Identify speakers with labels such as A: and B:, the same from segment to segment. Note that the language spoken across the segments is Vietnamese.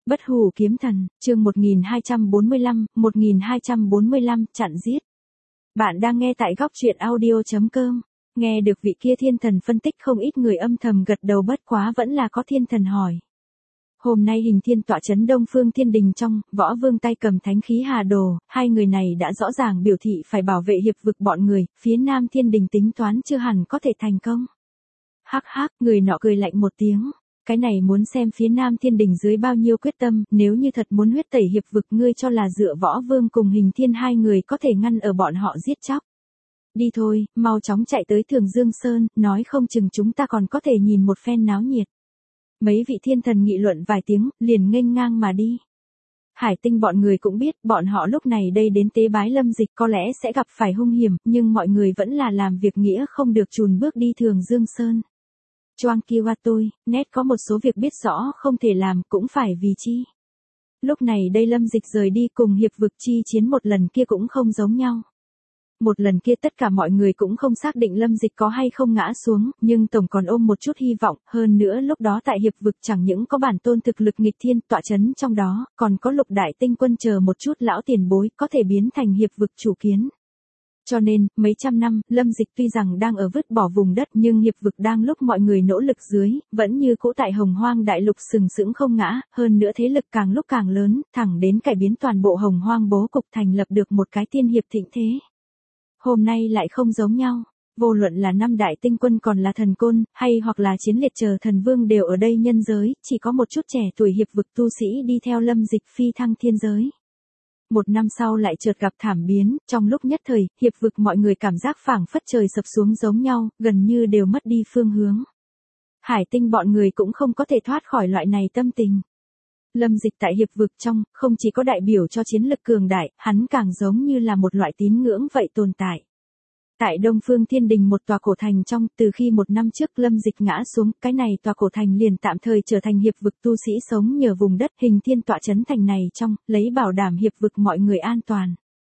A: Bất hủ kiếm thần, chương 1245, chặn giết. Bạn đang nghe tại góc truyện audio.com. Nghe được vị kia thiên thần phân tích, không ít người âm thầm gật đầu, bất quá vẫn là có thiên thần hỏi. Hôm nay Hình Thiên tọa trấn Đông Phương Thiên Đình trong, Võ Vương tay cầm thánh khí Hà Đồ, hai người này đã rõ ràng biểu thị phải bảo vệ hiệp vực bọn người, phía Nam Thiên Đình tính toán chưa hẳn có thể thành công. Hắc hắc, người nọ cười lạnh một tiếng. Cái này muốn xem phía Nam Thiên Đình dưới bao nhiêu quyết tâm, nếu như thật muốn huyết tẩy hiệp vực, ngươi cho là dựa Võ Vương cùng Hình Thiên hai người có thể ngăn ở bọn họ giết chóc. Đi thôi, mau chóng chạy tới Thường Dương Sơn, nói không chừng chúng ta còn có thể nhìn một phen náo nhiệt. Mấy vị thiên thần nghị luận vài tiếng, liền nghênh ngang mà đi. Hải Tinh bọn người cũng biết, bọn họ lúc này đây đến tế bái Lâm Dịch có lẽ sẽ gặp phải hung hiểm, nhưng mọi người vẫn là làm việc nghĩa không được chùn bước đi Thường Dương Sơn. Choang Kiwa tôi, nét có một số việc biết rõ không thể làm, cũng phải vì chi. Lúc này đây Lâm Dịch rời đi cùng hiệp vực chi chiến một lần kia cũng không giống nhau. Một lần kia tất cả mọi người cũng không xác định Lâm Dịch có hay không ngã xuống, nhưng tổng còn ôm một chút hy vọng, hơn nữa lúc đó tại hiệp vực chẳng những có bản tôn thực lực nghịch thiên tọa chấn trong đó, còn có Lục Đại Tinh Quân chờ một chút lão tiền bối có thể biến thành hiệp vực chủ kiến. Cho nên, mấy trăm năm, Lâm Dịch tuy rằng đang ở vứt bỏ vùng đất, nhưng hiệp vực đang lúc mọi người nỗ lực dưới, vẫn như cũ tại Hồng Hoang đại lục sừng sững không ngã, hơn nữa thế lực càng lúc càng lớn, thẳng đến cải biến toàn bộ Hồng Hoang bố cục, thành lập được một cái tiên hiệp thịnh thế. Hôm nay lại không giống nhau, vô luận là năm đại tinh quân còn là thần côn, hay hoặc là chiến liệt chờ thần vương đều ở đây nhân giới, chỉ có một chút trẻ tuổi hiệp vực tu sĩ đi theo Lâm Dịch phi thăng thiên giới. Một năm sau lại chợt gặp thảm biến, trong lúc nhất thời, hiệp vực mọi người cảm giác phảng phất trời sập xuống giống nhau, gần như đều mất đi phương hướng. Hải Tinh bọn người cũng không có thể thoát khỏi loại này tâm tình. Lâm Dịch tại hiệp vực trong, không chỉ có đại biểu cho chiến lực cường đại, hắn càng giống như là một loại tín ngưỡng vậy tồn tại. Tại Đông Phương Thiên Đình một tòa cổ thành trong, từ khi một năm trước Lâm Dịch ngã xuống, cái này tòa cổ thành liền tạm thời trở thành hiệp vực tu sĩ sống nhờ vùng đất. Hình Thiên tọa trấn thành này trong, lấy bảo đảm hiệp vực mọi người an toàn.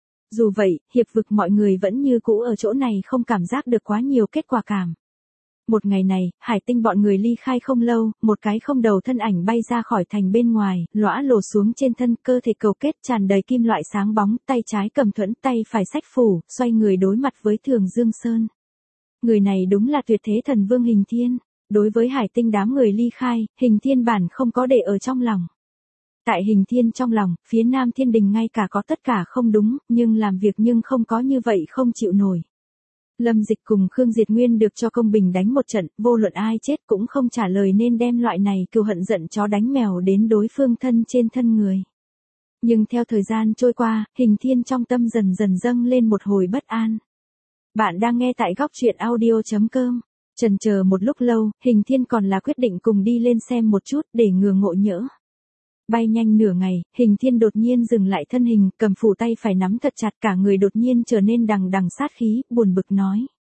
A: Dù vậy, hiệp vực mọi người vẫn như cũ ở chỗ này không cảm giác được quá nhiều kết quả cảm. Một ngày này, Hải Tinh bọn người ly khai không lâu, một cái không đầu thân ảnh bay ra khỏi thành bên ngoài, lõa lồ xuống trên thân, cơ thể cầu kết tràn đầy kim loại sáng bóng, tay trái cầm thuẫn, tay phải xách phủ, xoay người đối mặt với Thường Dương Sơn. Người này đúng là tuyệt thế thần vương Hình Thiên. Đối với Hải Tinh đám người ly khai, Hình Thiên bản không có để ở trong lòng. Tại Hình Thiên trong lòng, phía Nam Thiên Đình ngay cả có tất cả không đúng, nhưng làm việc nhưng không có như vậy không chịu nổi. Lâm Dịch cùng Khương Diệt Nguyên được cho công bình đánh một trận, vô luận ai chết cũng không trả lời, nên đem loại này cừu hận giận chó đánh mèo đến đối phương thân trên thân người. Nhưng theo thời gian trôi qua, Hình Thiên trong tâm dần dần dâng lên một hồi bất an. Bạn đang nghe tại góc truyện audio.com. Chần chờ một lúc lâu, Hình Thiên còn là quyết định cùng đi lên xem một chút để ngừa ngộ nhỡ. Bay nhanh nửa ngày, Hình Thiên đột nhiên dừng lại thân hình, cầm phủ tay phải nắm thật chặt, cả người đột nhiên trở nên đằng đằng sát khí, buồn bực nói.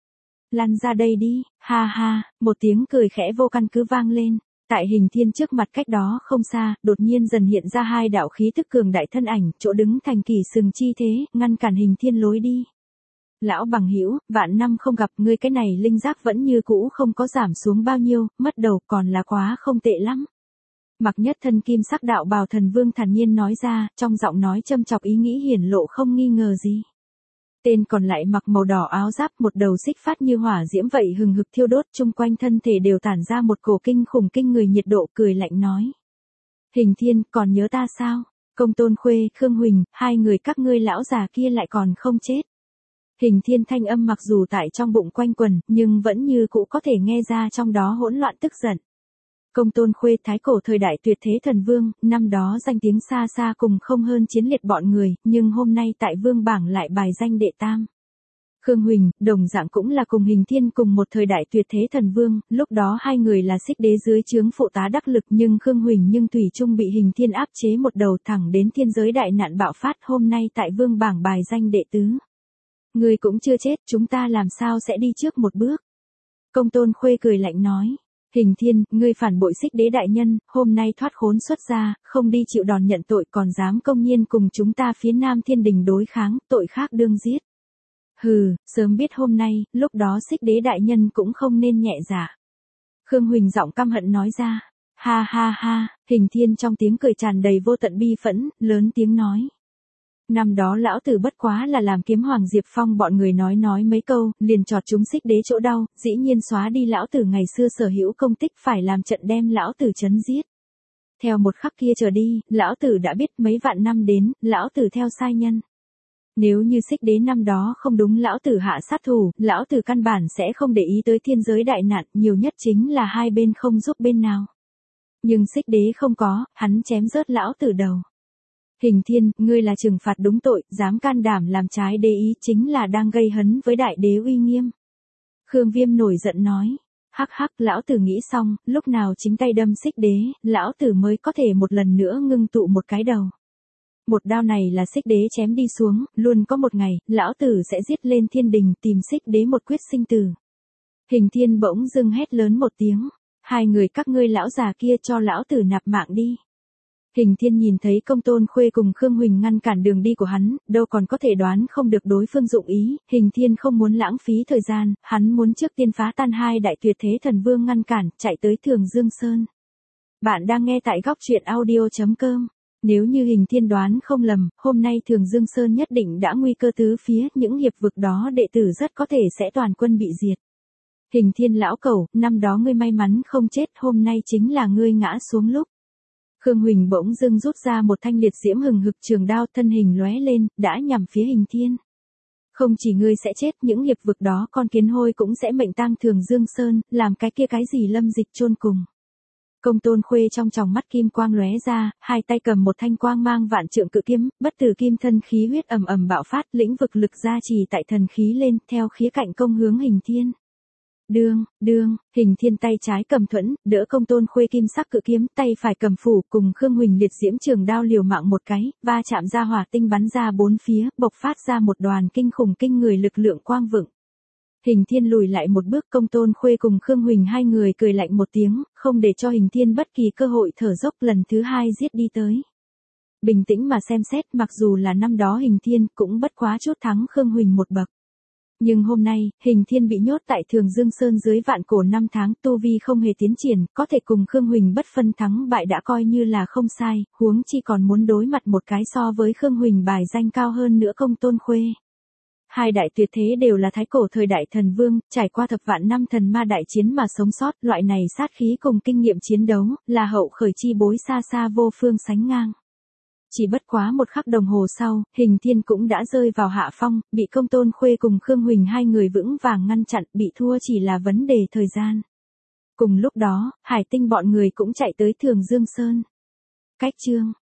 A: Lăn ra đây đi, ha ha, một tiếng cười khẽ vô căn cứ vang lên. Tại Hình Thiên trước mặt cách đó không xa, đột nhiên dần hiện ra hai đạo khí tức cường đại thân ảnh, chỗ đứng thành kỳ sừng chi thế, ngăn cản Hình Thiên lối đi. Lão bằng hữu, vạn năm không gặp, ngươi cái này linh giác vẫn như cũ không có giảm xuống bao nhiêu, mất đầu còn là quá không tệ lắm. Mặc nhất thân kim sắc đạo bào thần vương thản nhiên nói ra, trong giọng nói châm chọc ý nghĩ hiển lộ không nghi ngờ gì. Tên còn lại mặc màu đỏ áo giáp, một đầu xích phát như hỏa diễm vậy hừng hực thiêu đốt, chung quanh thân thể đều tản ra một cổ kinh khủng kinh người nhiệt độ, cười lạnh nói. Hình Thiên, còn nhớ ta sao? Công Tôn Khuê, Khương Huỳnh, hai người các ngươi lão già kia lại còn không chết. Hình Thiên thanh âm mặc dù tại trong bụng quanh quần, nhưng vẫn như cũ có thể nghe ra trong đó hỗn loạn tức giận. Công Tôn Khuê, thái cổ thời đại tuyệt thế thần vương, năm đó danh tiếng xa xa cùng không hơn chiến liệt bọn người, nhưng hôm nay tại vương bảng lại bài danh đệ tam. Khương Huỳnh, đồng dạng cũng là cùng Hình Thiên cùng một thời đại tuyệt thế thần vương, lúc đó hai người là xích đế dưới trướng phụ tá đắc lực, nhưng Khương Huỳnh thủy chung bị Hình Thiên áp chế một đầu, thẳng đến thiên giới đại nạn bạo phát, hôm nay tại vương bảng bài danh đệ tứ. Ngươi cũng chưa chết, chúng ta làm sao sẽ đi trước một bước? Công Tôn Khuê cười lạnh nói. Hình Thiên, ngươi phản bội xích đế đại nhân, hôm nay thoát khốn xuất ra, không đi chịu đòn nhận tội, còn dám công nhiên cùng chúng ta phía Nam Thiên Đình đối kháng, tội khác đương giết. Hừ, sớm biết hôm nay, lúc đó xích đế đại nhân cũng không nên nhẹ dạ. Khương Huỳnh giọng căm hận nói ra. Ha ha ha, Hình Thiên trong tiếng cười tràn đầy vô tận bi phẫn, lớn tiếng nói. Năm đó lão tử bất quá là làm Kiếm Hoàng Diệp Phong bọn người nói mấy câu, liền chọt chúng Xích Đế chỗ đau, dĩ nhiên xóa đi lão tử ngày xưa sở hữu công tích, phải làm trận đem lão tử chấn giết. Theo một khắc kia trở đi, lão tử đã biết mấy vạn năm đến, lão tử theo sai nhân. Nếu như Xích Đế năm đó không đúng lão tử hạ sát thủ, lão tử căn bản sẽ không để ý tới thiên giới đại nạn, nhiều nhất chính là hai bên không giúp bên nào. Nhưng Xích Đế không có, hắn chém rớt lão tử đầu. Hình Thiên, ngươi là trừng phạt đúng tội, dám can đảm làm trái đế ý chính là đang gây hấn với đại đế uy nghiêm. Khương Viêm nổi giận nói. Hắc hắc, lão tử nghĩ xong, lúc nào chính tay đâm Xích Đế, lão tử mới có thể một lần nữa ngưng tụ một cái đầu. Một đao này là Xích Đế chém đi xuống, luôn có một ngày, lão tử sẽ giết lên thiên đình tìm Xích Đế một quyết sinh tử. Hình Thiên bỗng dưng hét lớn một tiếng. Hai người các ngươi lão già kia cho lão tử nạp mạng đi. Hình Thiên nhìn thấy Công Tôn Khuê cùng Khương Huỳnh ngăn cản đường đi của hắn, đâu còn có thể đoán không được đối phương dụng ý, Hình Thiên không muốn lãng phí thời gian, hắn muốn trước tiên phá tan hai đại tuyệt thế thần vương ngăn cản, chạy tới Thường Dương Sơn. Bạn đang nghe tại góc truyện audio.com. Nếu như Hình Thiên đoán không lầm, hôm nay Thường Dương Sơn nhất định đã nguy cơ tứ phía, những hiệp vực đó đệ tử rất có thể sẽ toàn quân bị diệt. Hình Thiên lão cẩu, năm đó ngươi may mắn không chết, hôm nay chính là ngươi ngã xuống lúc. Khương Huỳnh bỗng dưng rút ra một thanh liệt diễm hừng hực trường đao, thân hình lóe lên, đã nhằm phía Hình Thiên. Không chỉ ngươi sẽ chết, những hiệp vực đó con kiến hôi cũng sẽ mệnh tang Thường Dương Sơn, làm cái kia cái gì Lâm Dịch chôn cùng. Công Tôn Khuê trong tròng mắt kim quang lóe ra, hai tay cầm một thanh quang mang vạn trượng cự kiếm, bất tử kim thân khí huyết ầm ầm bạo phát, lĩnh vực lực gia trì tại thần khí lên, theo khía cạnh công hướng Hình Thiên. Đương, Hình Thiên tay trái cầm thuẫn, đỡ Công Tôn Khuê kim sắc cự kiếm, tay phải cầm phủ, cùng Khương Huỳnh liệt diễm trường đao liều mạng một cái, va chạm ra hỏa tinh bắn ra bốn phía, bộc phát ra một đoàn kinh khủng kinh người lực lượng quang vựng. Hình Thiên lùi lại một bước, Công Tôn Khuê cùng Khương Huỳnh hai người cười lạnh một tiếng, không để cho Hình Thiên bất kỳ cơ hội thở dốc, lần thứ hai giết đi tới. Bình tĩnh mà xem xét, mặc dù là năm đó Hình Thiên cũng bất quá chút thắng Khương Huỳnh một bậc. Nhưng hôm nay, Hình Thiên bị nhốt tại Thường Dương Sơn dưới vạn cổ 5 tháng, tu vi không hề tiến triển, có thể cùng Khương Huỳnh bất phân thắng bại đã coi như là không sai, huống chi còn muốn đối mặt một cái so với Khương Huỳnh bài danh cao hơn nữa Công Tôn Khuê. Hai đại tuyệt thế đều là thái cổ thời đại thần vương, trải qua thập vạn năm thần ma đại chiến mà sống sót, loại này sát khí cùng kinh nghiệm chiến đấu, là hậu khởi chi bối xa xa vô phương sánh ngang. Chỉ bất quá một khắc đồng hồ sau, Hình Thiên cũng đã rơi vào hạ phong, bị Công Tôn Khuê cùng Khương Huỳnh hai người vững vàng ngăn chặn, bị thua chỉ là vấn đề thời gian. Cùng lúc đó, Hải Tinh bọn người cũng chạy tới Thường Dương Sơn. Cách chương